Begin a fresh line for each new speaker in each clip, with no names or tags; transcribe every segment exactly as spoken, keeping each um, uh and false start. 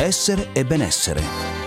Essere e benessere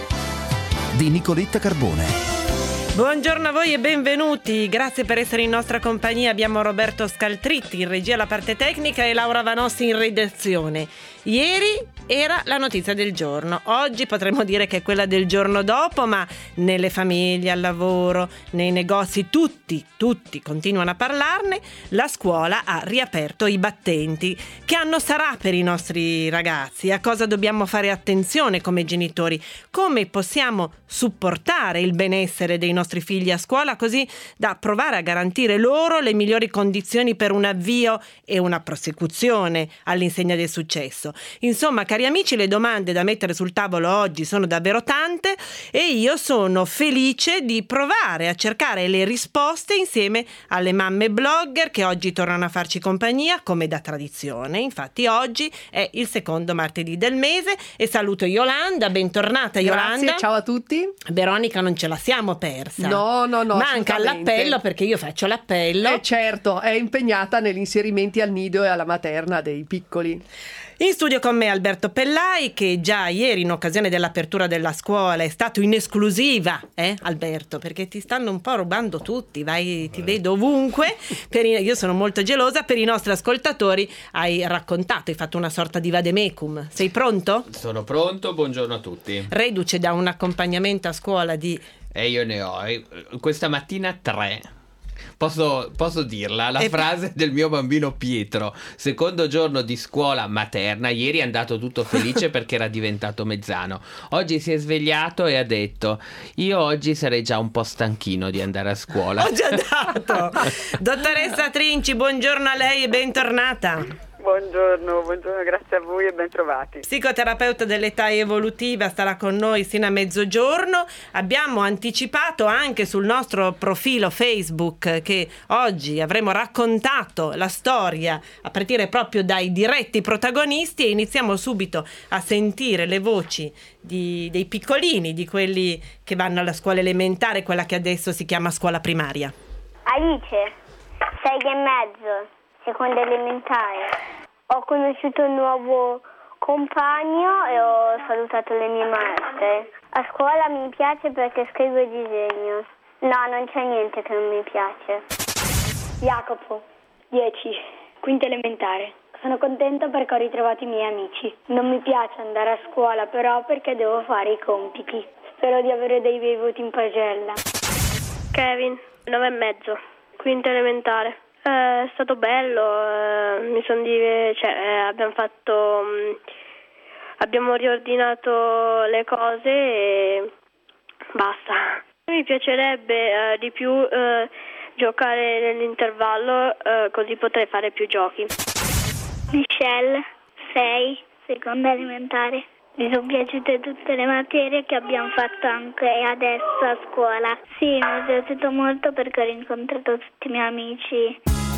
di Nicoletta Carbone.
Buongiorno a voi e benvenuti, grazie per essere in nostra compagnia. Abbiamo Roberto Scaltritti in regia, la parte tecnica, e Laura Vanossi in redazione. Ieri era la notizia del giorno, oggi potremmo dire che è quella del giorno dopo, ma nelle famiglie, al lavoro, nei negozi, tutti, tutti continuano a parlarne. La scuola ha riaperto i battenti. Che anno sarà per i nostri ragazzi? A cosa dobbiamo fare attenzione come genitori? Come possiamo supportare il benessere dei nostri figli a scuola, così da provare a garantire loro le migliori condizioni per un avvio e una prosecuzione all'insegna del successo? Insomma, cari amici, le domande da mettere sul tavolo oggi sono davvero tante e io sono felice di provare a cercare le risposte insieme alle mamme blogger che oggi tornano a farci compagnia come da tradizione. Infatti oggi è il secondo martedì del mese e saluto Yolanda, bentornata Yolanda.
Grazie, ciao a tutti.
Veronica non ce la siamo persa.
No, no, no.
Manca l'appello, perché io faccio l'appello.
Eh certo, è impegnata negli inserimenti al nido e alla materna dei piccoli.
In studio con me Alberto Pellai, che già ieri in occasione dell'apertura della scuola è stato in esclusiva, eh Alberto, perché ti stanno un po' rubando tutti, vai, ti vedo ovunque. Per i, io sono molto gelosa, per i nostri ascoltatori hai raccontato, hai fatto una sorta di vademecum. Sei pronto?
Sono pronto, buongiorno a tutti.
Reduce da un accompagnamento a scuola di...
E io ne ho, eh, questa mattina tre. Posso, posso dirla, la
e...
frase del mio bambino Pietro, secondo giorno di scuola materna, ieri è andato tutto felice perché era diventato mezzano, oggi si è svegliato e ha detto: io oggi sarei già un po' stanchino di andare a scuola.
Ho già dato. Dottoressa Trinci, buongiorno a lei e bentornata.
Buongiorno, buongiorno, grazie a voi e bentrovati.
Psicoterapeuta dell'età evolutiva, starà con noi sino a mezzogiorno. Abbiamo anticipato anche sul nostro profilo Facebook che oggi avremo raccontato la storia a partire proprio dai diretti protagonisti e iniziamo subito a sentire le voci di, dei piccolini, di quelli che vanno alla scuola elementare, quella che adesso si chiama scuola primaria.
Alice, sei e mezzo. Seconda elementare. Ho conosciuto un nuovo compagno e ho salutato le mie maestre. A scuola mi piace perché scrivo e disegno. No, non c'è niente che non mi piace.
Jacopo, dieci, quinta elementare. Sono contento perché ho ritrovato i miei amici. Non mi piace andare a scuola però perché devo fare i compiti. Spero di avere dei bei voti in pagella.
Kevin, nove e mezzo, quinta elementare. È stato bello, eh, mi son div- cioè, eh, abbiamo fatto, mh, abbiamo riordinato le cose e basta. Mi piacerebbe eh, di più eh, giocare nell'intervallo, eh, così potrei fare più giochi.
Michelle, sei, seconda elementare. Mi sono piaciute tutte le materie che abbiamo fatto anche adesso a scuola. Sì, mi è piaciuto molto perché ho incontrato tutti i miei amici.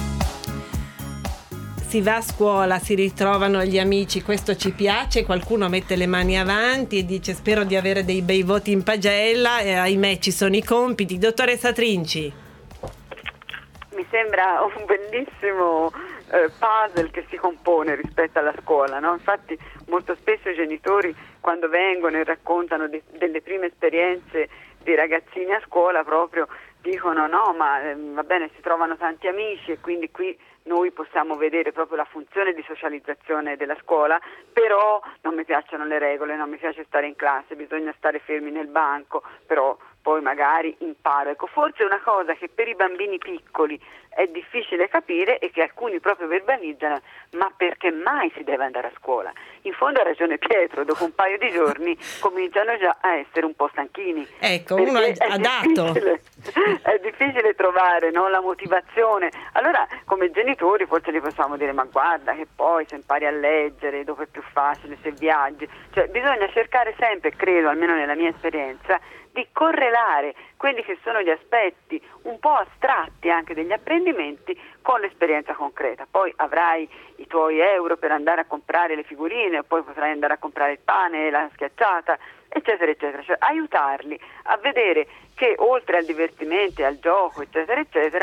Si va a scuola, si ritrovano gli amici, questo ci piace, qualcuno mette le mani avanti e dice spero di avere dei bei voti in pagella e ahimè ci sono i compiti. Dottoressa Trinci.
Mi sembra un bellissimo eh, puzzle che si compone rispetto alla scuola, no? Infatti molto spesso i genitori quando vengono e raccontano di, delle prime esperienze di ragazzini a scuola proprio dicono no ma eh, va bene, si trovano tanti amici e quindi qui noi possiamo vedere proprio la funzione di socializzazione della scuola, però non mi piacciono le regole, non mi piace stare in classe, bisogna stare fermi nel banco, però poi magari imparo. Ecco, forse una cosa che per i bambini piccoli è difficile capire e che alcuni proprio verbalizzano, ma perché mai si deve andare a scuola? In fondo ha ragione Pietro, dopo un paio di giorni cominciano già a essere un po' stanchini.
Ecco, uno ha dato.
È difficile trovare, no, la motivazione. Allora, come genitori forse gli possiamo dire, ma guarda che poi se impari a leggere, dopo è più facile, se viaggi. Cioè bisogna cercare sempre, credo, almeno nella mia esperienza, di correlare quelli che sono gli aspetti un po' astratti anche degli apprendimenti con l'esperienza concreta. Poi avrai i tuoi euro per andare a comprare le figurine, poi potrai andare a comprare il pane e la schiacciata, eccetera eccetera, cioè aiutarli a vedere che oltre al divertimento e al gioco eccetera eccetera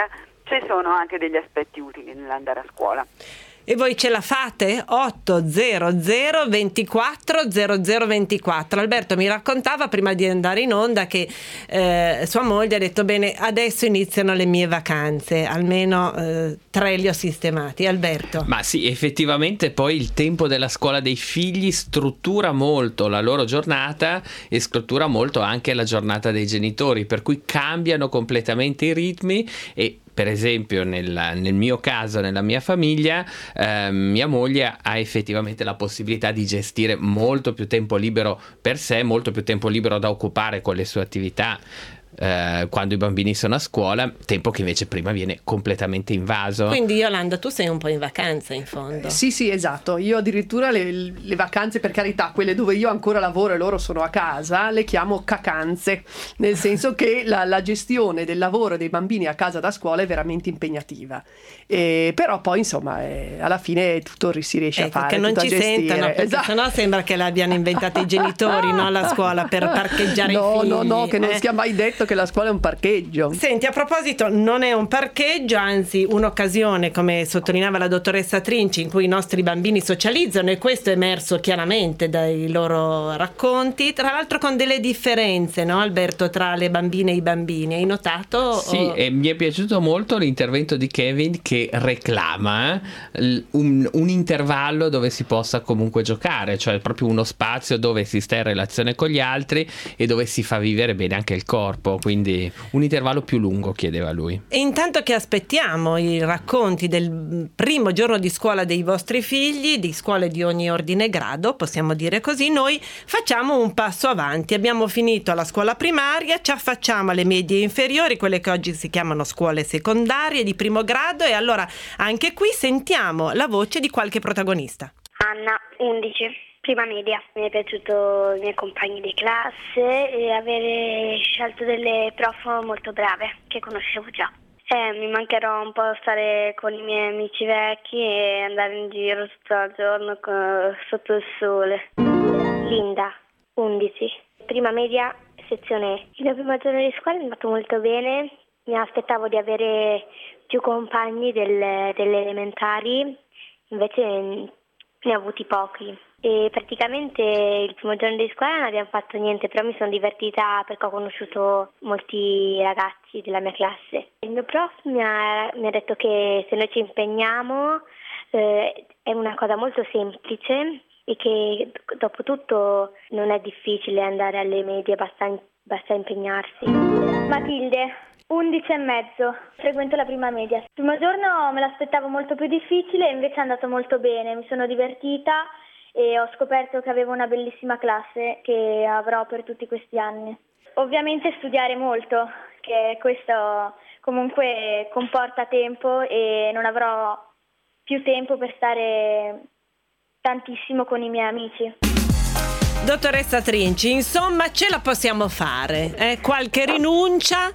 ci sono anche degli aspetti utili nell'andare a scuola.
E voi ce la fate? otto zero zero ventiquattro zero zero ventiquattro. Alberto mi raccontava prima di andare in onda che eh, sua moglie ha detto: bene, adesso iniziano le mie vacanze, almeno eh, tre li ho sistemati. Alberto?
Ma sì, effettivamente poi il tempo della scuola dei figli struttura molto la loro giornata e struttura molto anche la giornata dei genitori, per cui cambiano completamente i ritmi. E per esempio nel, nel mio caso, nella mia famiglia, eh, mia moglie ha effettivamente la possibilità di gestire molto più tempo libero per sé, molto più tempo libero da occupare con le sue attività eh, quando i bambini sono a scuola, tempo che invece prima viene completamente invaso.
Quindi Yolanda, tu sei un po' in vacanza in fondo.
Sì, sì, esatto. Io addirittura le, le vacanze, per carità, quelle dove io ancora lavoro e loro sono a casa, le chiamo cacanze, nel senso che la, la gestione del lavoro dei bambini a casa da scuola è veramente impegnativa. E, però poi insomma eh, alla fine tutto si riesce
ecco,
a fare,
che non
tutto
ci
a gestire.
sentano, perché
Esatto.
sennò sembra che l'abbiano inventata i genitori, no, la scuola per parcheggiare
no,
i figli.
No, no, che non
eh.
sia mai detto che la scuola è un parcheggio.
Senti, a proposito, non è un parcheggio, anzi un'occasione, come sottolineava la dottoressa Trinci, in cui i nostri bambini socializzano, e questo è emerso chiaramente dai loro racconti, tra l'altro con delle differenze, no Alberto, tra le bambine e i bambini. Hai notato?
Sì,
o...
e mi è piaciuto molto l'intervento di Kevin che reclama eh, un, un intervallo dove si possa comunque giocare, cioè proprio uno spazio dove si sta in relazione con gli altri e dove si fa vivere bene anche il corpo, quindi un intervallo più lungo, chiedeva lui.
E intanto che aspettiamo i racconti del primo giorno di scuola dei vostri figli, di scuole di ogni ordine e grado, possiamo dire così, noi facciamo un passo avanti. Abbiamo finito la scuola primaria, ci affacciamo alle medie inferiori, quelle che oggi si chiamano scuole secondarie di primo grado, e allora anche qui sentiamo la voce di qualche protagonista.
Anna, undici. Prima media, mi è piaciuto i miei compagni di classe e avere scelto delle prof molto brave che conoscevo già. Eh, mi mancherò un po' stare con i miei amici vecchi e andare in giro tutto il giorno con, sotto il sole. Linda, undici. Prima media, sezione E. Il mio primo giorno di scuola è andato molto bene, mi aspettavo di avere più compagni del, delle elementari, invece ne ho avuti pochi. E praticamente il primo giorno di scuola non abbiamo fatto niente, però mi sono divertita perché ho conosciuto molti ragazzi della mia classe. Il mio prof mi ha, mi ha detto che se noi ci impegniamo eh, è una cosa molto semplice e che dopo tutto non è difficile andare alle medie, basta, basta impegnarsi.
Matilde, undici e mezzo, frequento la prima media. Il primo giorno me l'aspettavo molto più difficile, invece è andato molto bene, mi sono divertita e ho scoperto che avevo una bellissima classe che avrò per tutti questi anni. Ovviamente studiare molto, che questo comunque comporta tempo e non avrò più tempo per stare tantissimo con i miei amici.
Dottoressa Trinci, insomma ce la possiamo fare, eh? Qualche rinuncia,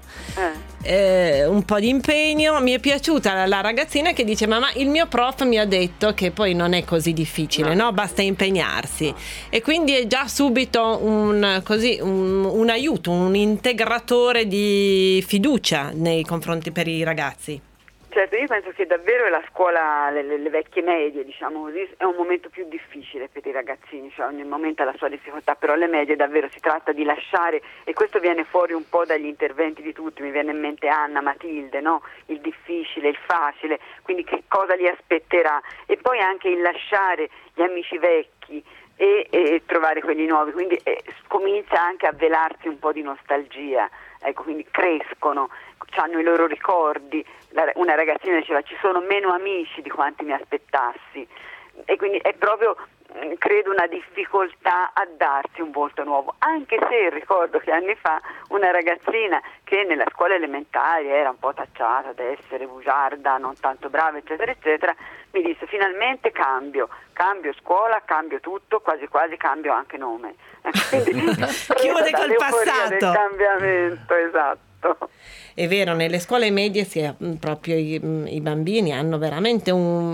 eh, un po' di impegno. Mi è piaciuta la, la ragazzina che dice: mamma, il mio prof mi ha detto che poi non è così difficile, no? Basta impegnarsi. E quindi è già subito un, così, un, un aiuto, un integratore di fiducia nei confronti per i ragazzi.
Certo, io penso che davvero la scuola, le, le vecchie medie, diciamo così, è un momento più difficile per i ragazzini, cioè ogni momento ha la sua difficoltà, però le medie davvero si tratta di lasciare, e questo viene fuori un po' dagli interventi di tutti, mi viene in mente Anna, Matilde, no? Il difficile, il facile, quindi che cosa li aspetterà, e poi anche il lasciare gli amici vecchi e, e trovare quelli nuovi, quindi eh, comincia anche a velarsi un po' di nostalgia, ecco, quindi crescono, hanno i loro ricordi. Una ragazzina diceva: ci sono meno amici di quanti mi aspettassi, e quindi è proprio, credo, una difficoltà a darsi un volto nuovo, anche se ricordo che anni fa una ragazzina che nella scuola elementare era un po' tacciata ad essere bugiarda, non tanto brava, eccetera eccetera, mi disse: finalmente cambio, cambio scuola, cambio tutto, quasi quasi cambio anche nome. Quindi,
chiude col passato,
del cambiamento, esatto.
è vero, nelle scuole medie si è, proprio i, i bambini hanno veramente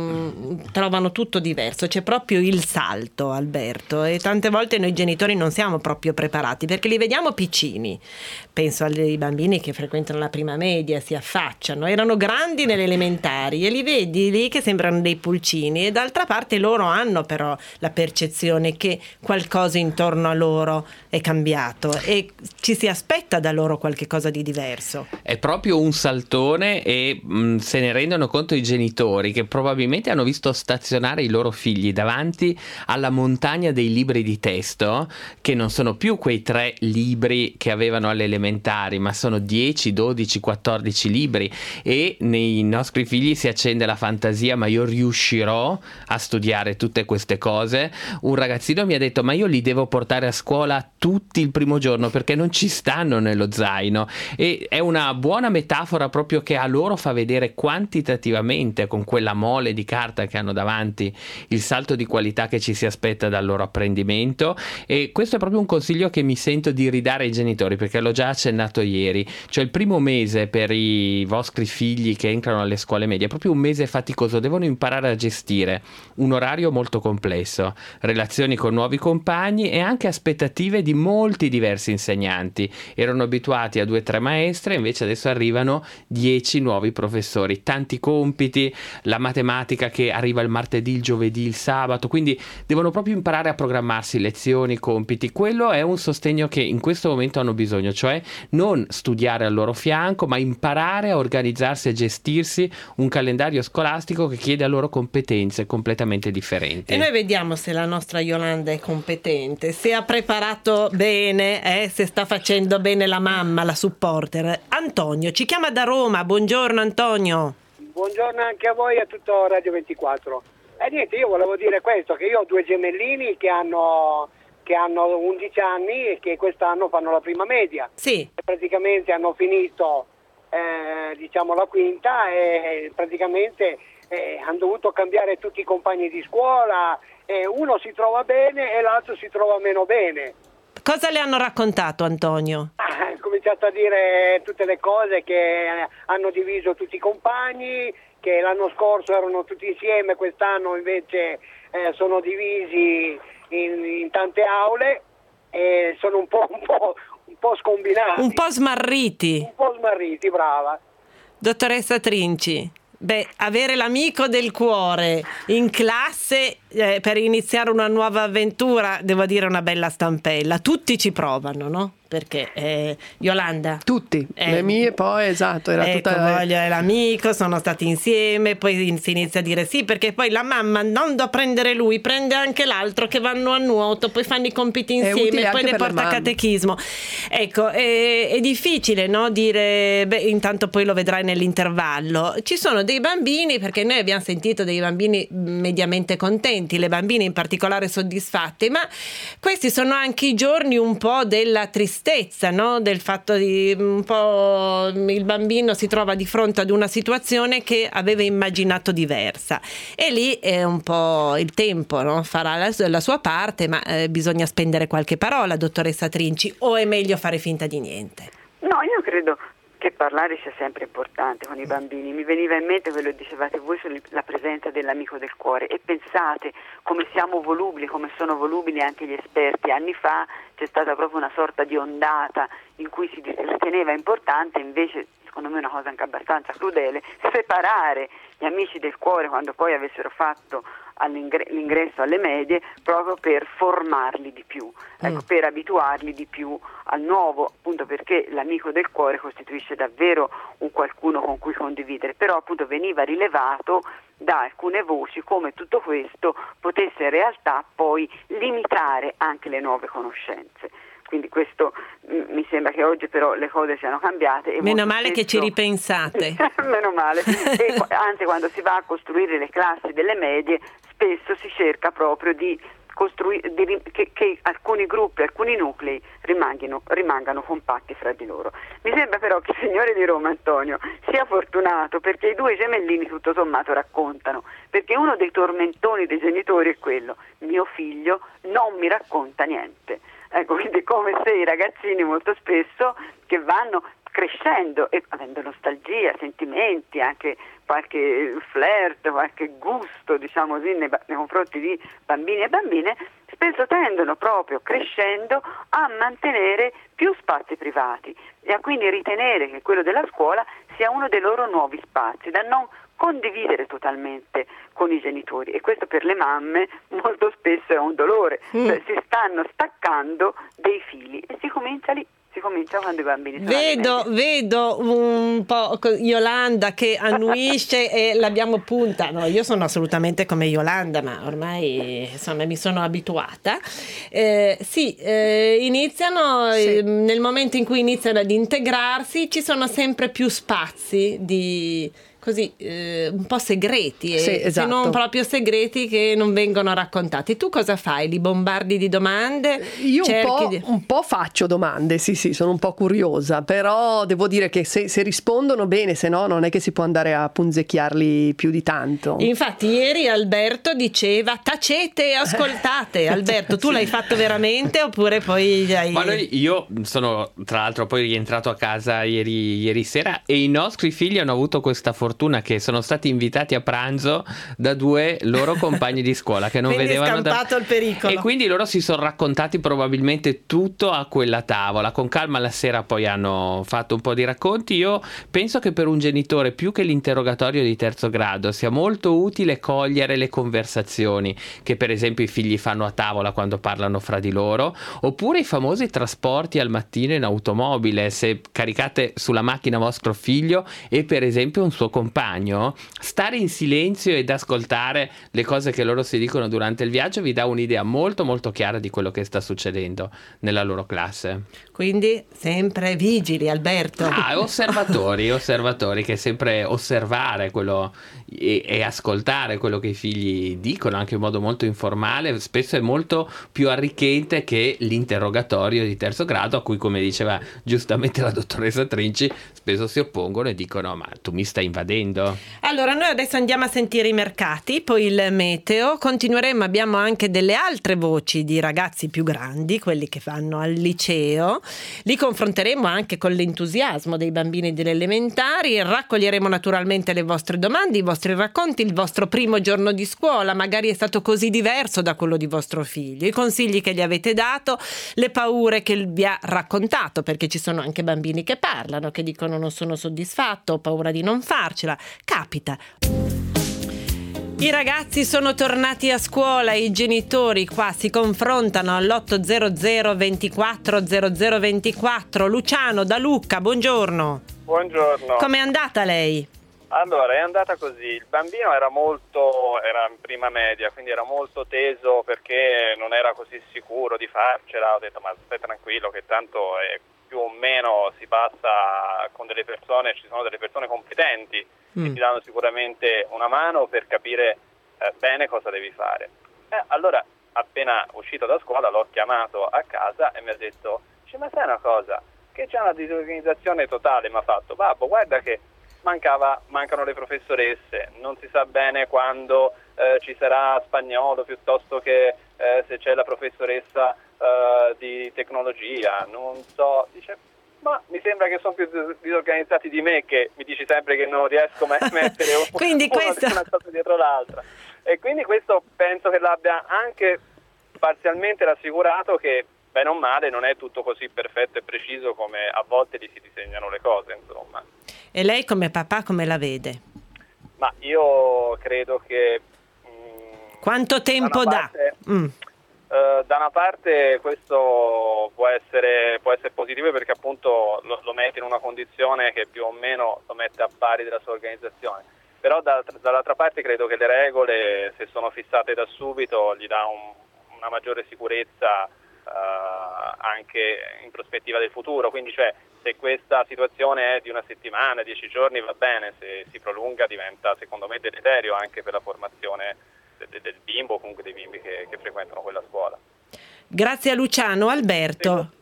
un trovano tutto diverso, c'è proprio il salto, Alberto, e tante volte noi genitori non siamo proprio preparati perché li vediamo piccini. Penso ai bambini che frequentano la prima media, si affacciano, erano grandi nelle elementari e li vedi lì che sembrano dei pulcini, e d'altra parte loro hanno però la percezione che qualcosa intorno a loro è cambiato e ci si aspetta da loro qualche cosa di diverso.
È proprio un saltone e mh, se ne rendono conto i genitori, che probabilmente hanno visto stazionare i loro figli davanti alla montagna dei libri di testo, che non sono più quei tre libri che avevano alle elementari, ma sono dieci, dodici, quattordici libri, e nei nostri figli si accende la fantasia: ma io riuscirò a studiare tutte queste cose? Un ragazzino mi ha detto: ma io li devo portare a scuola tutti il primo giorno perché non ci stanno nello zaino. E è una buona metafora proprio, che a loro fa vedere quantitativamente, con quella mole di carta che hanno davanti, il salto di qualità che ci si aspetta dal loro apprendimento. E questo è proprio un consiglio che mi sento di ridare ai genitori, perché l'ho già accennato ieri. Cioè il primo mese per i vostri figli che entrano alle scuole medie è proprio un mese faticoso, devono imparare a gestire un orario molto complesso, relazioni con nuovi compagni e anche aspettative di molti diversi insegnanti. Erano abituati a due o tre maestre, invece adesso arrivano dieci nuovi professori, tanti compiti, la matematica che arriva il martedì, il giovedì, il sabato, quindi devono proprio imparare a programmarsi lezioni, compiti. Quello è un sostegno che in questo momento hanno bisogno, cioè non studiare al loro fianco, ma imparare a organizzarsi e gestirsi un calendario scolastico che chiede a loro competenze completamente differenti.
E noi vediamo se la nostra Yolanda è competente, se ha preparato bene, eh, se sta facendo bene la mamma, la supporter. Antonio ci chiama da Roma. Buongiorno Antonio.
Buongiorno anche a voi e a tutto Radio ventiquattro. E eh, niente, io volevo dire questo, che io ho due gemellini che hanno che hanno undici anni e che quest'anno fanno la prima media.
Sì.
E praticamente hanno finito eh, diciamo la quinta e praticamente eh, hanno dovuto cambiare tutti i compagni di scuola, e uno si trova bene e l'altro si trova meno bene.
Cosa le hanno raccontato, Antonio?
Ha cominciato a dire tutte le cose, che hanno diviso tutti i compagni, che l'anno scorso erano tutti insieme, quest'anno invece eh, sono divisi in, in tante aule e sono un po', un po', un po' scombinati.
Un po' smarriti.
Un po' smarriti, brava.
Dottoressa Trinci, beh, avere l'amico del cuore in classe eh, per iniziare una nuova avventura, devo dire, una bella stampella. Tutti ci provano, no? Perché eh, Yolanda,
tutti,
eh,
le mie poi, esatto, era
ecco,
tutta
voglio l'amico, sono stati insieme, poi si inizia a dire sì, perché poi la mamma non da prendere lui, prende anche l'altro, che vanno a nuoto, poi fanno i compiti insieme, poi ne porta a catechismo. Ecco, è, è difficile, no? Dire, beh, intanto poi lo vedrai nell'intervallo. Ci sono dei bambini, perché noi abbiamo sentito dei bambini mediamente contenti, le bambine in particolare soddisfatte, ma questi sono anche i giorni un po' della tristezza, no? Del fatto di un po' il bambino si trova di fronte ad una situazione che aveva immaginato diversa, e lì è un po' il tempo, no? Farà la, la sua parte, ma eh, bisogna spendere qualche parola, dottoressa Trinci, o è meglio fare finta di niente?
No, io credo che parlare sia sempre importante con i bambini. Mi veniva in mente quello che dicevate voi sulla presenza dell'amico del cuore, e pensate come siamo volubili, come sono volubili anche gli esperti. Anni fa c'è stata proprio una sorta di ondata in cui si riteneva importante, invece secondo me una cosa anche abbastanza crudele, separare gli amici del cuore quando poi avessero fatto l'ingresso alle medie, proprio per formarli di più, ecco, mm. per abituarli di più al nuovo, appunto perché l'amico del cuore costituisce davvero un qualcuno con cui condividere, però appunto veniva rilevato da alcune voci come tutto questo potesse in realtà poi limitare anche le nuove conoscenze. Quindi questo mh, mi sembra che oggi però le cose siano cambiate. E
meno male
spesso...
che ci ripensate.
Meno male. E, anzi, quando si va a costruire le classi delle medie, spesso si cerca proprio di costruire di, che, che alcuni gruppi, alcuni nuclei rimangano, rimangano compatti fra di loro. Mi sembra però che il signore di Roma, Antonio, sia fortunato, perché i due gemellini tutto sommato raccontano, perché uno dei tormentoni dei genitori è quello: mio figlio non mi racconta niente. Ecco, quindi come se i ragazzini molto spesso che vanno crescendo e avendo nostalgia, sentimenti, anche qualche flirt, qualche gusto, diciamo così, nei, nei confronti di bambini e bambine, spesso tendono proprio crescendo a mantenere più spazi privati e a quindi ritenere che quello della scuola sia uno dei loro nuovi spazi da non condividere totalmente con i genitori, e questo per le mamme molto spesso è un dolore, mm. cioè, si stanno staccando dei fili e si comincia lì. Si comincia quando i bambini sono
vedo, vedo un po' Yolanda che annuisce e l'abbiamo punta. No, io sono assolutamente come Yolanda, ma ormai insomma mi sono abituata. Eh, sì, eh, iniziano sì. Eh, nel momento in cui iniziano ad integrarsi ci sono sempre più spazi di così eh, un po' segreti,
sì,
eh,
esatto.
se non proprio segreti, che non vengono raccontati. Tu cosa fai? Li bombardi di domande?
Io un po',
di...
un po' faccio domande, sì sì, sono un po' curiosa, però devo dire che se, se rispondono bene, se no non è che si può andare a punzecchiarli più di tanto.
Infatti ieri Alberto diceva tacete e ascoltate. Alberto, tu
sì.
l'hai fatto veramente oppure poi hai...
Ma noi, io sono tra l'altro poi rientrato a casa ieri, ieri sera e i nostri figli hanno avuto questa fortuna che sono stati invitati a pranzo da due loro compagni di scuola che non
quindi
vedevano
è scampato
da...
il pericolo,
e quindi loro si sono raccontati probabilmente tutto a quella tavola. Con calma la sera poi hanno fatto un po' di racconti. Io penso che per un genitore, più che l'interrogatorio di terzo grado, sia molto utile cogliere le conversazioni che per esempio i figli fanno a tavola quando parlano fra di loro, oppure i famosi trasporti al mattino in automobile. Se caricate sulla macchina vostro figlio e per esempio un suo compagno, stare in silenzio ed ascoltare le cose che loro si dicono durante il viaggio vi dà un'idea molto molto chiara di quello che sta succedendo nella loro classe.
Quindi sempre vigili, Alberto.
Ah, osservatori, osservatori, che è sempre osservare quello e, e ascoltare quello che i figli dicono, anche in modo molto informale, spesso è molto più arricchente che l'interrogatorio di terzo grado, a cui, come diceva giustamente la dottoressa Trinci, spesso si oppongono e dicono: ma tu mi stai invadendo.
Allora noi adesso andiamo a sentire i mercati, poi il meteo, continueremo, abbiamo anche delle altre voci di ragazzi più grandi, quelli che vanno al liceo, li confronteremo anche con l'entusiasmo dei bambini delle elementari, raccoglieremo naturalmente le vostre domande, i vostri racconti, il vostro primo giorno di scuola, magari è stato così diverso da quello di vostro figlio, i consigli che gli avete dato, le paure che vi ha raccontato, perché ci sono anche bambini che parlano, che dicono non sono soddisfatto, ho paura di non farcela, capita. I ragazzi sono tornati a scuola, i genitori qua si confrontano all'otto hundred ventiquattro zero zero ventiquattro. Luciano da Lucca, buongiorno.
Buongiorno.
Com'è andata lei?
Allora, è andata così. Il bambino era molto, era in prima media, quindi era molto teso perché non era così sicuro di farcela. Ho detto: ma stai tranquillo che tanto è, più o meno si passa con delle persone, ci sono delle persone competenti mm. che ti danno sicuramente una mano per capire eh, bene cosa devi fare. Eh, allora, appena uscito da scuola, l'ho chiamato a casa e mi ha detto: ma sai una cosa, che c'è una disorganizzazione totale. Mi ha fatto: babbo, guarda che mancava, mancano le professoresse, non si sa bene quando eh, ci sarà spagnolo piuttosto che eh, se c'è la professoressa Uh, di tecnologia, non so, dice, ma mi sembra che sono più disorganizzati di me, che mi dici sempre che non riesco mai a mettere un,
quindi questo...
una cosa dietro l'altra, e quindi questo penso che l'abbia anche parzialmente rassicurato che bene o male non è tutto così perfetto e preciso come a volte gli si disegnano le cose, insomma.
E lei come papà come la vede?
Ma io credo che mh,
quanto tempo dà?
Parte,
mm.
Uh, da una parte questo può essere, può essere positivo perché appunto lo, lo mette in una condizione che più o meno lo mette a pari della sua organizzazione, però da, dall'altra parte credo che le regole, se sono fissate da subito, gli dà un, una maggiore sicurezza uh, anche in prospettiva del futuro, quindi cioè se questa situazione è di una settimana, dieci giorni va bene, se si prolunga diventa secondo me deleterio anche per la formazione del bimbo o comunque dei bimbi che, che frequentano quella scuola.
Grazie a Luciano. Alberto,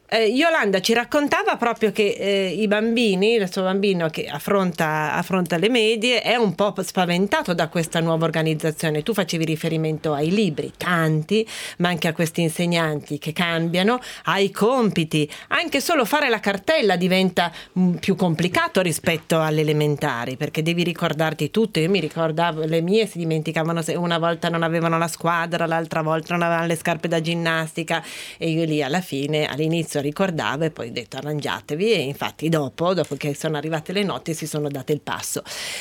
Eh, Yolanda ci raccontava proprio che eh, i bambini, il suo bambino che affronta, affronta le medie è un po' spaventato da questa nuova organizzazione. Tu facevi riferimento ai libri, tanti, ma anche a questi insegnanti che cambiano, ai compiti. Anche solo fare la cartella diventa mh, più complicato rispetto alle elementari, perché devi ricordarti tutto. Io mi ricordavo, le mie si dimenticavano, se una volta non avevano la squadra, l'altra volta non avevano le scarpe da ginnastica, e io lì alla fine, all'inizio ricordavo e poi ho detto arrangiatevi, e infatti dopo, dopo che sono arrivate le notti si sono date il passo.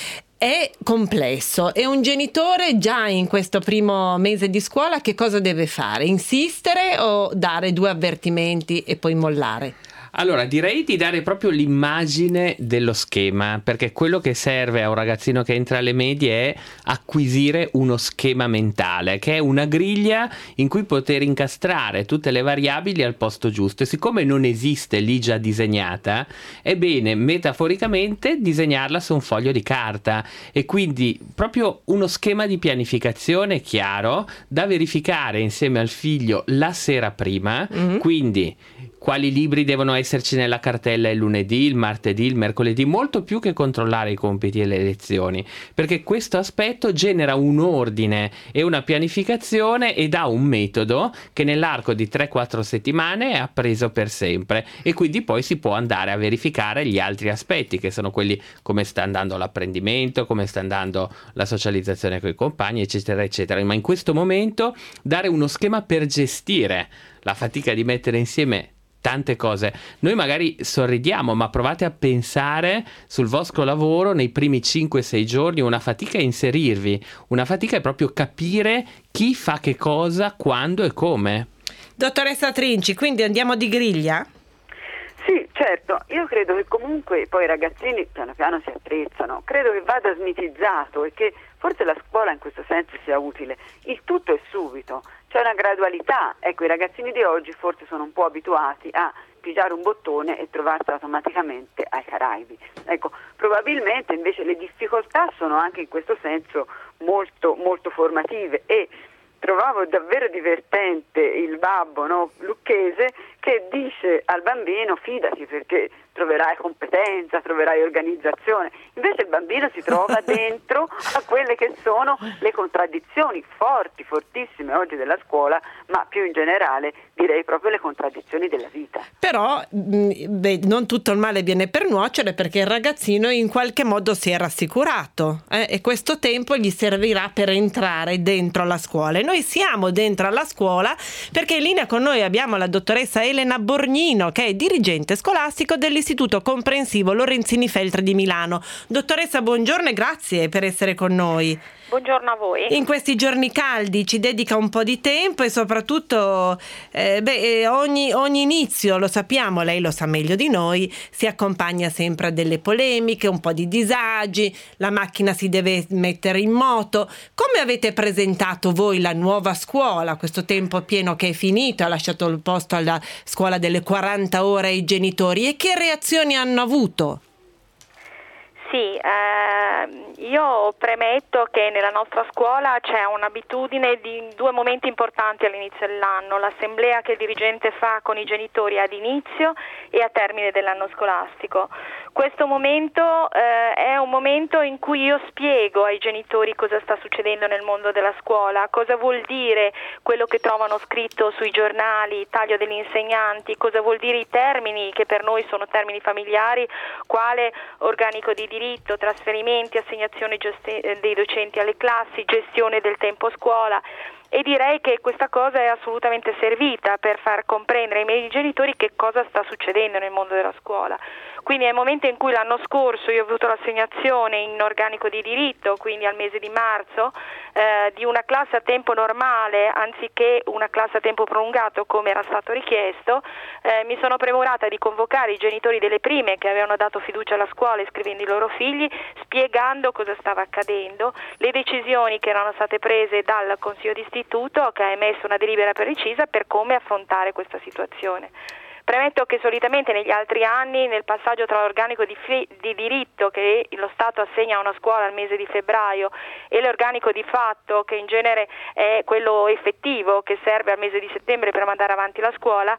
È complesso, e un genitore già in questo primo mese di scuola che cosa deve fare? Insistere o dare due avvertimenti e poi mollare?
Allora, direi di dare proprio l'immagine dello schema, perché quello che serve a un ragazzino che entra alle medie è acquisire uno schema mentale, che è una griglia in cui poter incastrare tutte le variabili al posto giusto. E siccome non esiste lì già disegnata, è bene metaforicamente disegnarla su un foglio di carta, e quindi proprio uno schema di pianificazione chiaro da verificare insieme al figlio la sera prima. Mm-hmm. Quindi quali libri devono esserci nella cartella il lunedì, il martedì, il mercoledì, molto più che controllare i compiti e le lezioni, perché questo aspetto genera un ordine e una pianificazione e dà un metodo che nell'arco di tre quattro settimane è appreso per sempre, e quindi poi si può andare a verificare gli altri aspetti, che sono quelli come sta andando l'apprendimento, come sta andando la socializzazione con i compagni, eccetera eccetera. Ma in questo momento dare uno schema per gestire la fatica di mettere insieme tante cose. Noi magari sorridiamo, ma provate a pensare sul vostro lavoro nei primi cinque sei giorni. Una fatica è inserirvi, una fatica è proprio capire chi fa che cosa, quando e come.
Dottoressa Trinci, quindi andiamo di griglia?
Sì, certo, io credo che comunque poi i ragazzini piano piano si attrezzano, credo che vada smitizzato e che forse la scuola in questo senso sia utile. Il tutto è subito, c'è una gradualità. Ecco, i ragazzini di oggi forse sono un po' abituati a pigiare un bottone e trovarsi automaticamente ai Caraibi. Ecco, probabilmente invece le difficoltà sono anche in questo senso molto, molto formative, e trovavo davvero divertente il babbo, no, lucchese, che dice al bambino: fidati, perché troverai competenza, troverai organizzazione. Invece il bambino si trova dentro a quelle che sono le contraddizioni forti, fortissime oggi della scuola, ma più in generale direi proprio le contraddizioni della vita.
Però beh, non tutto il male viene per nuocere, perché il ragazzino in qualche modo si è rassicurato, eh, e questo tempo gli servirà per entrare dentro la scuola. E noi siamo dentro alla scuola perché in linea con noi abbiamo la dottoressa Elena Borgnino, che è dirigente scolastico dell'Istituto Comprensivo Lorenzini Feltri di Milano. Dottoressa, buongiorno e grazie per essere con noi.
Buongiorno a voi.
In questi giorni caldi ci dedica un po' di tempo e soprattutto eh, beh, ogni, ogni inizio, lo sappiamo, lei lo sa meglio di noi, si accompagna sempre a delle polemiche, un po' di disagi, la macchina si deve mettere in moto. Come avete presentato voi la nuova scuola, questo tempo pieno che è finito, ha lasciato il posto alla scuola delle quaranta ore ai genitori, e che reazioni hanno avuto?
Sì, eh, io premetto che nella nostra scuola c'è un'abitudine di due momenti importanti all'inizio dell'anno: l'assemblea che il dirigente fa con i genitori ad inizio e a termine dell'anno scolastico. Questo momento eh, è un momento in cui io spiego ai genitori cosa sta succedendo nel mondo della scuola, cosa vuol dire quello che trovano scritto sui giornali, taglio degli insegnanti, cosa vuol dire i termini che per noi sono termini familiari, quale organico di diritto, trasferimenti, assegnazione gesti- dei docenti alle classi, gestione del tempo scuola. E direi che questa cosa è assolutamente servita per far comprendere ai miei genitori che cosa sta succedendo nel mondo della scuola. Quindi è il momento in cui l'anno scorso io ho avuto l'assegnazione in organico di diritto, quindi al mese di marzo, eh, di una classe a tempo normale anziché una classe a tempo prolungato come era stato richiesto. Eh, mi sono premurata di convocare i genitori delle prime che avevano dato fiducia alla scuola iscrivendo i loro figli, spiegando cosa stava accadendo, le decisioni che erano state prese dal Consiglio d'istituto, che ha emesso una delibera precisa per come affrontare questa situazione. Premetto che solitamente negli altri anni, nel passaggio tra l'organico di, fi- di diritto che lo Stato assegna a una scuola al mese di febbraio e l'organico di fatto, che in genere è quello effettivo che serve al mese di settembre per mandare avanti la scuola,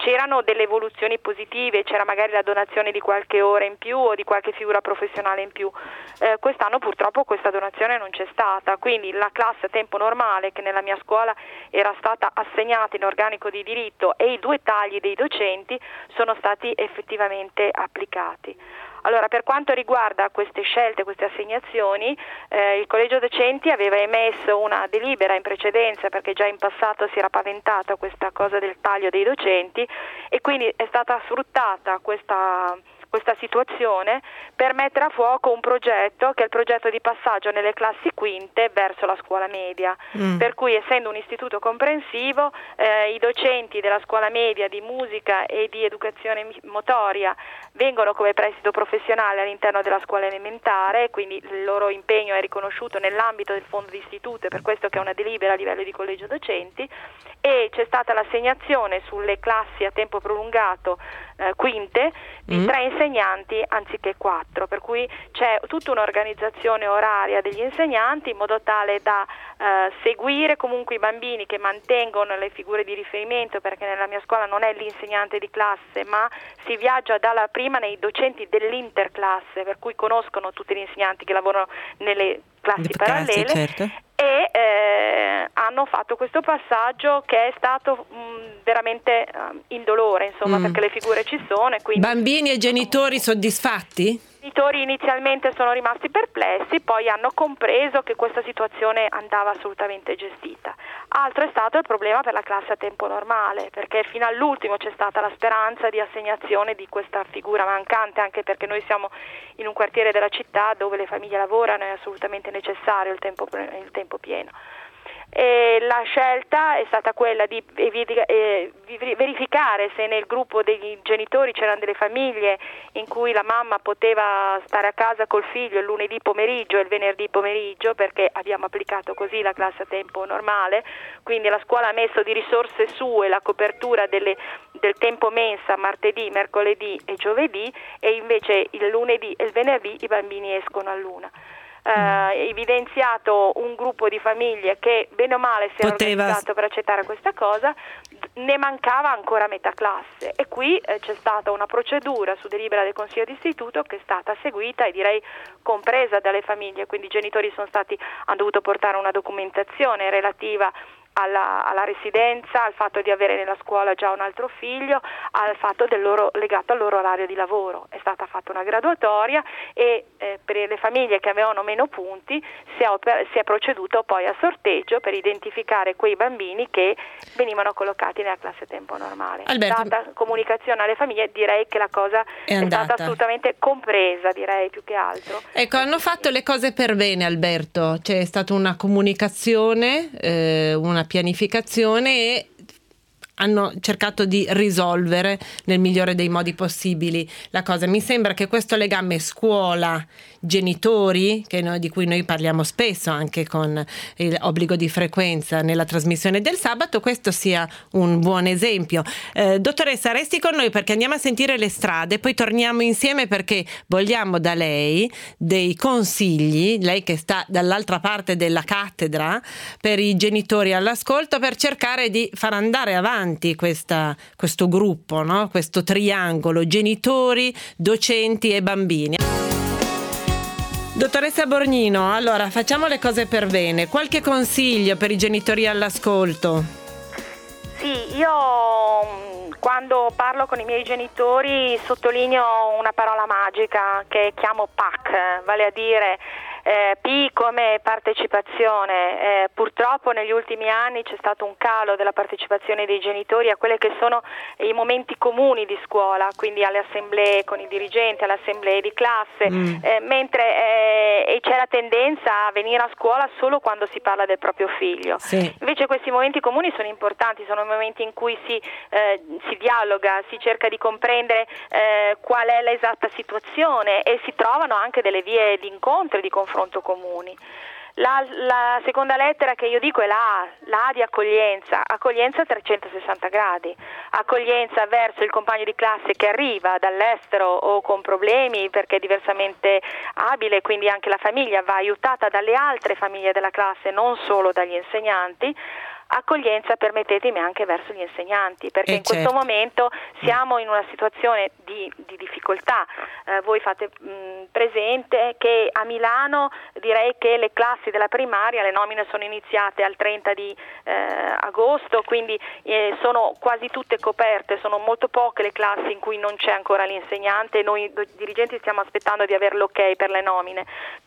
c'erano delle evoluzioni positive, c'era magari la donazione di qualche ora in più o di qualche figura professionale in più. Eh, quest'anno purtroppo questa donazione non c'è stata, quindi la classe a tempo normale che nella mia scuola era stata assegnata in organico di diritto e i due tagli dei docenti sono stati effettivamente applicati. Allora, per quanto riguarda queste scelte, queste assegnazioni, eh, il Collegio Docenti aveva emesso una delibera in precedenza, perché già in passato si era paventata questa cosa del taglio dei docenti, e quindi è stata sfruttata questa questa situazione per mettere a fuoco un progetto che è il progetto di passaggio nelle classi quinte verso la scuola media, mm. per cui, essendo un istituto comprensivo, eh, i docenti della scuola media di musica e di educazione motoria vengono come prestito professionale all'interno della scuola elementare, quindi il loro impegno è riconosciuto nell'ambito del fondo di istituto, è per questo che è una delibera a livello di collegio docenti, e c'è stata l'assegnazione sulle classi a tempo prolungato eh, quinte di mm. tre insegnanti anziché quattro, per cui c'è tutta un'organizzazione oraria degli insegnanti in modo tale da eh, seguire comunque i bambini che mantengono le figure di riferimento, perché nella mia scuola non è l'insegnante di classe, ma si viaggia dalla prima nei docenti dell'interclasse, per cui conoscono tutti gli insegnanti che lavorano nelle classi
Di
parallele,
classi, certo.
e eh, hanno fatto questo passaggio che è stato mh, veramente uh, indolore, insomma,
Mm.
perché le figure ci sono e quindi
Bambini e genitori soddisfatti?
i genitori inizialmente sono rimasti perplessi, poi hanno compreso che questa situazione andava assolutamente gestita. Altro è stato il problema per la classe a tempo normale, perché fino all'ultimo c'è stata la speranza di assegnazione di questa figura mancante, anche perché noi siamo in un quartiere della città dove le famiglie lavorano, è assolutamente necessario il tempo, il tempo pieno. E la scelta è stata quella di verificare se nel gruppo dei genitori c'erano delle famiglie in cui la mamma poteva stare a casa col figlio il lunedì pomeriggio e il venerdì pomeriggio, perché abbiamo applicato così la classe a tempo normale, quindi la scuola ha messo di risorse sue la copertura delle, del tempo mensa martedì, mercoledì e giovedì, e invece il lunedì e il venerdì i bambini escono all'una. Eh, evidenziato un gruppo di famiglie che bene o male si era
Poteva...
organizzato per accettare questa cosa, ne mancava ancora metà classe, e qui eh, c'è stata una procedura su delibera del Consiglio d'istituto che è stata seguita e direi compresa dalle famiglie, quindi i genitori sono stati, hanno dovuto portare una documentazione relativa Alla, alla residenza, al fatto di avere nella scuola già un altro figlio, al fatto del loro, legato al loro orario di lavoro. È stata fatta una graduatoria e eh, per le famiglie che avevano meno punti si è, oper- si è proceduto poi a sorteggio per identificare quei bambini che venivano collocati nella classe a tempo normale.
Alberto,
Data comunicazione alle famiglie, direi che la cosa
è,
è
andata.
stata assolutamente compresa, direi più che altro.
Ecco, hanno fatto le cose per bene, Alberto. C'è stata una comunicazione, eh, una pianificazione, e hanno cercato di risolvere nel migliore dei modi possibili la cosa. Mi sembra che questo legame scuola-genitori, che noi, di cui noi parliamo spesso anche con l'obbligo di frequenza nella trasmissione del sabato, questo sia un buon esempio. Eh, dottoressa, resti con noi perché andiamo a sentire le strade, poi torniamo insieme perché vogliamo da lei dei consigli, lei che sta dall'altra parte della cattedra, per i genitori all'ascolto, per cercare di far andare avanti Questa, questo gruppo, no? Questo triangolo genitori, docenti e bambini. Dottoressa Borgnino, allora facciamo le cose per bene. Qualche consiglio per i genitori all'ascolto?
Sì, io quando parlo con i miei genitori sottolineo una parola magica che chiamo P A C, vale a dire Eh, P come partecipazione. Eh, purtroppo negli ultimi anni c'è stato un calo della partecipazione dei genitori a quelle che sono i momenti comuni di scuola, quindi alle assemblee con i dirigenti, alle assemblee di classe, mm. eh, mentre eh, c'è la tendenza a venire a scuola solo quando si parla del proprio figlio.
Sì.
Invece questi momenti comuni sono importanti, sono momenti in cui si, eh, si dialoga, si cerca di comprendere eh, qual è l'esatta situazione e si trovano anche delle vie di incontro e di confronto comuni. La, la seconda lettera che io dico è la A, la A di accoglienza, accoglienza a trecentosessanta gradi, accoglienza verso il compagno di classe che arriva dall'estero o con problemi perché è diversamente abile, quindi anche la famiglia va aiutata dalle altre famiglie della classe, non solo dagli insegnanti. accoglienza, permettetemi, anche verso gli insegnanti, perché
eh
in questo
certo.
momento siamo in una situazione di, di difficoltà. Eh, voi fate mh, presente che a Milano direi che le classi della primaria, le nomine sono iniziate al trenta di eh, agosto, quindi eh, sono quasi tutte coperte, sono molto poche le classi in cui non c'è ancora l'insegnante e noi dirigenti stiamo aspettando di avere l'ok per le nomine.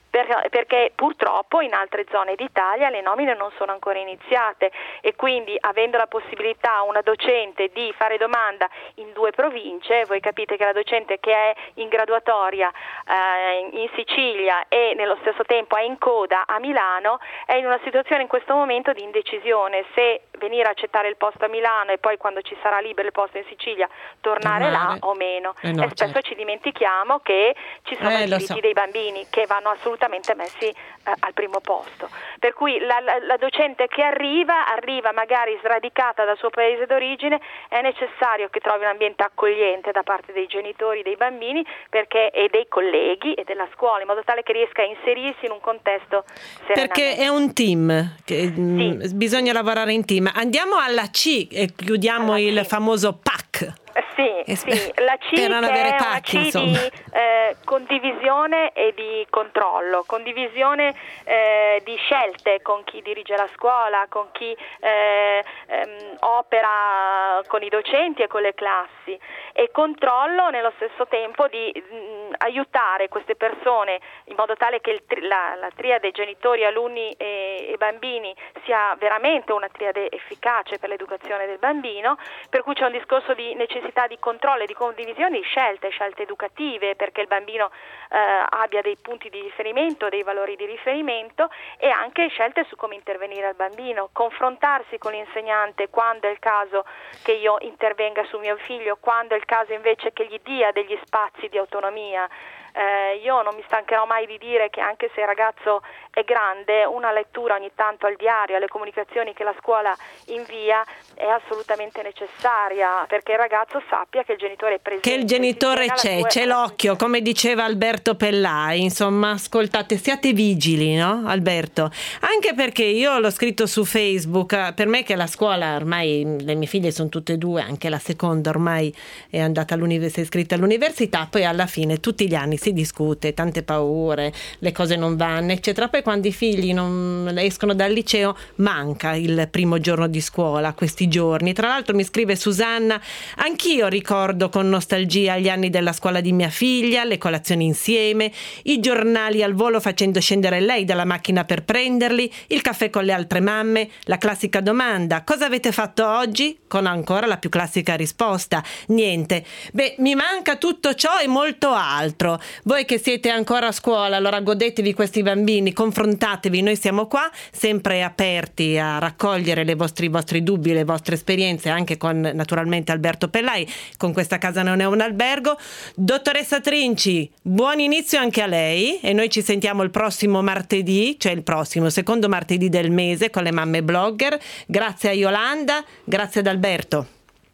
Perché purtroppo in altre zone d'Italia le nomine non sono ancora iniziate e quindi, avendo la possibilità una docente di fare domanda in due province, voi capite che la docente che è in graduatoria eh, in Sicilia e nello stesso tempo è in coda a Milano è in una situazione in questo momento di indecisione se venire a accettare il posto a Milano e poi, quando ci sarà libero il posto in Sicilia, tornare, tornare. là o meno.
Eh no,
e spesso
certo.
ci dimentichiamo che ci sono
Eh,
i diritti
so.
dei bambini che vanno assolutamente messi eh, al primo posto, per cui la, la, la docente che arriva arriva magari sradicata dal suo paese d'origine, è necessario che trovi un ambiente accogliente da parte dei genitori dei bambini perché, e dei colleghi e della scuola, in modo tale che riesca a inserirsi in un contesto serenamente.
Perché è un team, che, mh,
Sì.
bisogna lavorare in team. Andiamo alla C e chiudiamo
Alla
il
C.
famoso P A C.
Sì, sì, la C
per non
che
avere
è una
pacchi,
C
insomma.
di eh, condivisione e di controllo, condivisione eh, di scelte con chi dirige la scuola, con chi eh, ehm, opera con i docenti e con le classi, e controllo nello stesso tempo di mh, aiutare queste persone in modo tale che il tri- la, la triade genitori, alunni e, e bambini sia veramente una triade efficace per l'educazione del bambino, per cui c'è un discorso di necessità di controllo e di condivisione di scelte, scelte educative, perché il bambino eh, abbia dei punti di riferimento, dei valori di riferimento, e anche scelte su come intervenire al bambino, confrontarsi con l'insegnante quando è il caso che io intervenga su mio figlio, quando è il caso invece che gli dia degli spazi di autonomia. Eh, io non mi stancherò mai di dire che anche se il ragazzo è grande, una lettura ogni tanto al diario, alle comunicazioni che la scuola invia è assolutamente necessaria, perché il ragazzo sappia che il genitore è presente.
Che il genitore c'è,
sua...
c'è l'occhio, come diceva Alberto Pellai, insomma, ascoltate, siate vigili, no Alberto? Anche perché io l'ho scritto su Facebook, per me che la scuola, ormai le mie figlie sono tutte e due, anche la seconda ormai è andata all'università, è iscritta all'università, poi alla fine tutti gli anni si discute, tante paure, le cose non vanno, eccetera. Poi quando i figli non escono dal liceo manca il primo giorno di scuola, questi giorni. Tra l'altro mi scrive Susanna: anch'io ricordo con nostalgia gli anni della scuola di mia figlia, le colazioni insieme, i giornali al volo facendo scendere lei dalla macchina per prenderli, il caffè con le altre mamme, la classica domanda: cosa avete fatto oggi? Con ancora la più classica risposta: niente. Beh, mi manca tutto ciò e molto altro. Voi che siete ancora a scuola, allora godetevi questi bambini, confrontatevi, noi siamo qua sempre aperti a raccogliere le vostri, i vostri dubbi, le vostre esperienze, anche con naturalmente Alberto Pellai, con Questa casa non è un albergo. Dottoressa Trinci, buon inizio anche a lei, e noi ci sentiamo il prossimo martedì, cioè il prossimo secondo martedì del mese, con le mamme blogger. Grazie a Yolanda, grazie ad Alberto.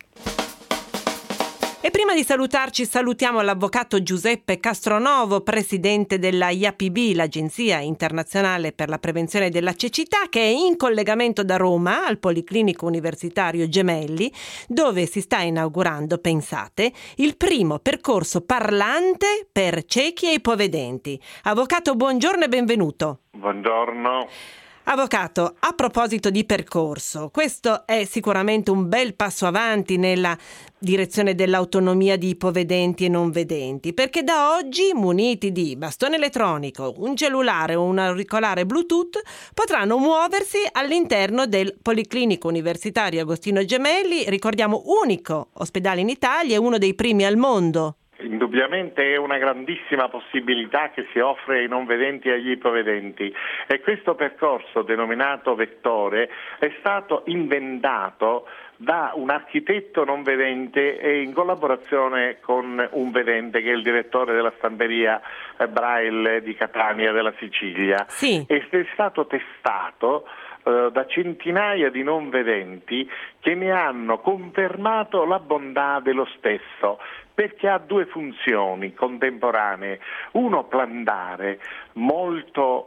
E prima di salutarci salutiamo l'avvocato Giuseppe Castronovo, presidente della I A P B, l'Agenzia Internazionale per la Prevenzione della Cecità, che è in collegamento da Roma al Policlinico Universitario Gemelli, dove si sta inaugurando, pensate, il primo percorso parlante per ciechi e ipovedenti. Avvocato, buongiorno e benvenuto.
Buongiorno.
Avvocato, a proposito di percorso, questo è sicuramente un bel passo avanti nella direzione dell'autonomia di ipovedenti e non vedenti, perché da oggi, muniti di bastone elettronico, un cellulare o un auricolare Bluetooth, potranno muoversi all'interno del Policlinico Universitario Agostino Gemelli, ricordiamo unico ospedale in Italia e uno dei primi al mondo.
Indubbiamente è una grandissima possibilità che si offre ai non vedenti e agli ipovedenti, e questo percorso denominato Vettore è stato inventato da un architetto non vedente e in collaborazione con un vedente che è il direttore della stamperia Braille di Catania della Sicilia.
Sì.
Ed è stato testato eh, da centinaia di non vedenti che ne hanno confermato la bontà dello stesso, perché ha due funzioni contemporanee. Uno, plantare, molto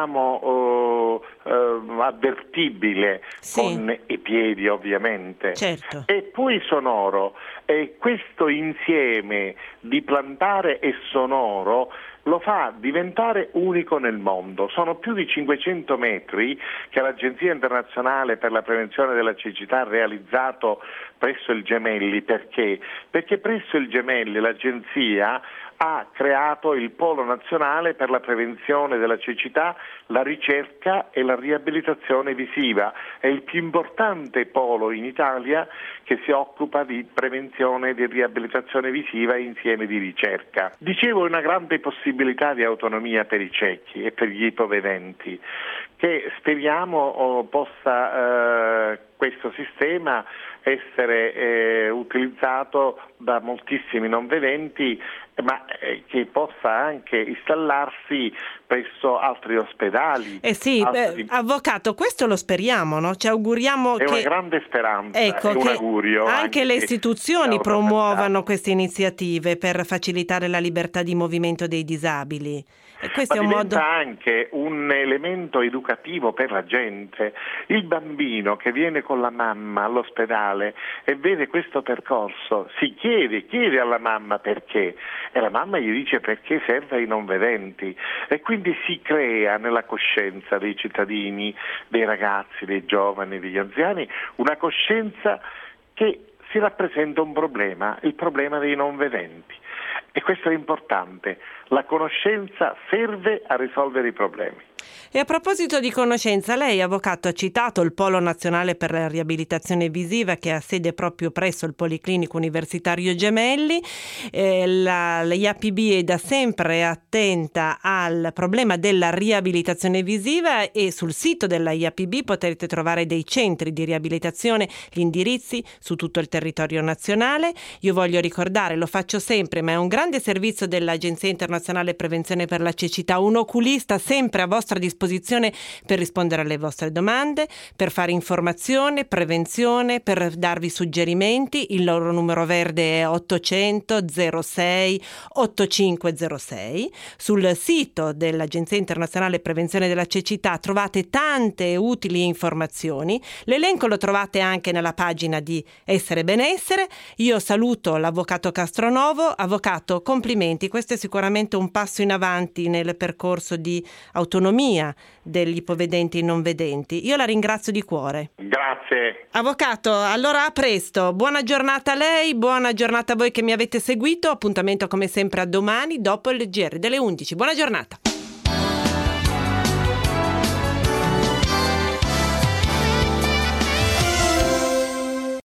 diciamo eh, eh, avvertibile, sì, con i piedi ovviamente,
certo,
e poi sonoro. E questo insieme di plantare e sonoro lo fa diventare unico nel mondo. Sono più di cinquecento metri che l'Agenzia Internazionale per la Prevenzione della Cecità ha realizzato presso il Gemelli. Perché? Perché presso il Gemelli l'Agenzia ha creato il Polo Nazionale per la Prevenzione della Cecità, la ricerca e la riabilitazione visiva. È il più importante polo in Italia che si occupa di prevenzione e di riabilitazione visiva insieme di ricerca. Dicevo, è una grande possibilità di autonomia per i ciechi e per gli ipovedenti, che speriamo oh, possa eh, questo sistema essere eh, utilizzato da moltissimi non vedenti, ma eh, che possa anche installarsi presso altri ospedali.
Eh sì,
altri...
beh, avvocato, questo lo speriamo, no? Ci auguriamo
è
che...
una grande speranza,
ecco,
è un
che
augurio.
Anche,
anche
le istituzioni
che...
promuovano queste iniziative per facilitare la libertà di movimento dei disabili. E questo
Ma
è un
diventa
modo...
anche un elemento educativo per la gente. Il bambino che viene con la mamma all'ospedale e vede questo percorso si chiede, chiede alla mamma perché, e la mamma gli dice perché serve ai non vedenti, e quindi si crea nella coscienza dei cittadini, dei ragazzi, dei giovani, degli anziani, una coscienza che si rappresenta un problema, il problema dei non vedenti. E questo è importante, la conoscenza serve a risolvere i problemi.
E a proposito di conoscenza, lei, avvocato, ha citato il Polo Nazionale per la Riabilitazione Visiva che ha sede proprio presso il Policlinico Universitario Gemelli. Eh, la, la I A P B è da sempre attenta al problema della riabilitazione visiva e sul sito della I A P B potete trovare dei centri di riabilitazione, gli indirizzi su tutto il territorio nazionale. Io voglio ricordare, lo faccio sempre, ma è un grande servizio dell'Agenzia Internazionale Prevenzione per la Cecità, un oculista sempre a vostra disposizione per rispondere alle vostre domande, per fare informazione, prevenzione, per darvi suggerimenti. Il loro numero verde è ottocento zero sei ottantacinque zero sei. Sul sito dell'Agenzia Internazionale Prevenzione della Cecità trovate tante utili informazioni. L'elenco lo trovate anche nella pagina di Essere Benessere. Io saluto l'avvocato Castronovo. Avvocato, complimenti, questo è sicuramente un passo in avanti nel percorso di autonomia degli ipovedenti e non vedenti. Io la ringrazio di cuore.
Grazie.
Avvocato, allora a presto. Buona giornata a lei, buona giornata a voi che mi avete seguito. Appuntamento come sempre a domani dopo il G R delle undici. Buona giornata.